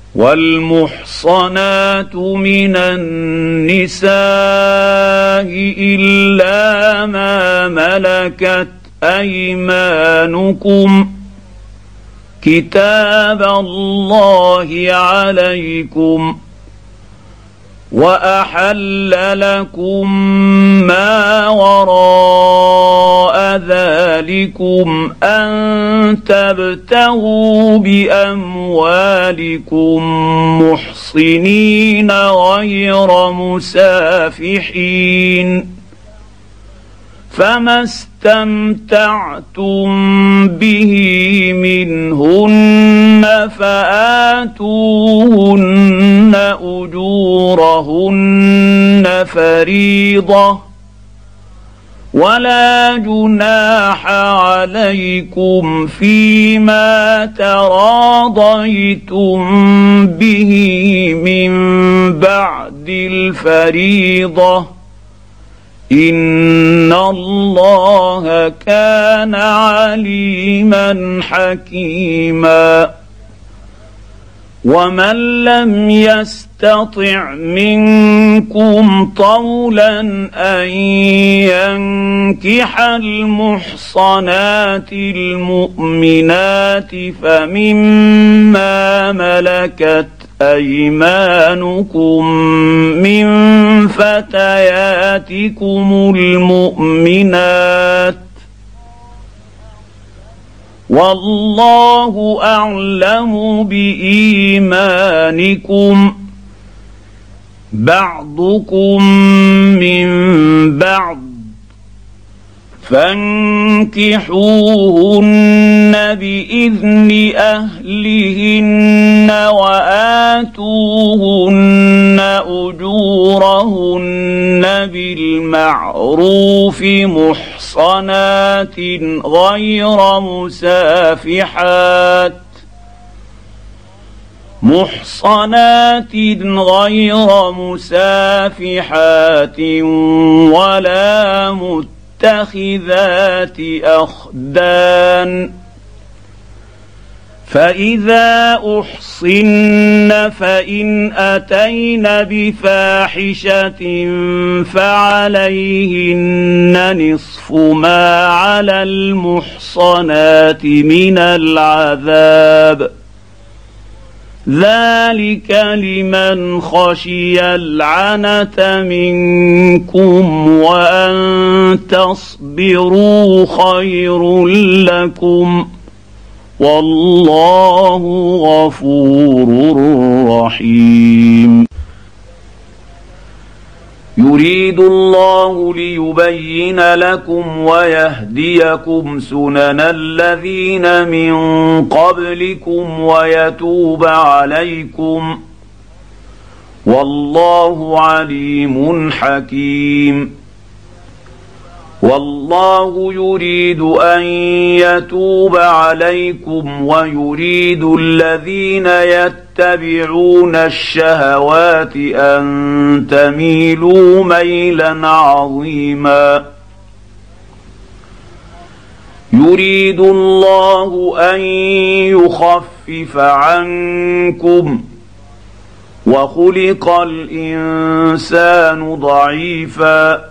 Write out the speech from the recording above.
والمحصنات من النساء إلا ما ملكت أيمانكم كتاب الله عليكم، وأحل لكم ما وراء ذلكم أن تبتغوا بأموالكم محصنين غير مسافحين، فما استمتعتم به منهن فآتوهن أجورهن فريضة، ولا جناح عليكم فيما تراضيتم به من بعد الفريضة، إن الله كان عليما حكيما. ومن لم يستطع منكم طولا أن ينكح المحصنات المؤمنات فمما ملكت أيمانكم من فتياتكم المؤمنات، والله أعلم بإيمانكم، بعضكم من بعض، فانكحوهن بإذن أهلهن وآتوهن أجورهن بالمعروف محصنات غير مسافحات ولا متخذات أخدان، فإذا أحصن فإن أتين بفاحشة فعليهن نصف ما على المحصنات من العذاب، ذلك لمن خشي العنة منكم، وأن تصبروا خير لكم، والله غفور رحيم. يريد الله ليبين لكم ويهديكم سنن الذين من قبلكم ويتوب عليكم، والله عليم حكيم. والله يريد أن يتوب عليكم ويريد الذين يتبعون الشهوات أن تميلوا ميلا عظيما. يريد الله أن يخفف عنكم، وخلق الإنسان ضعيفا،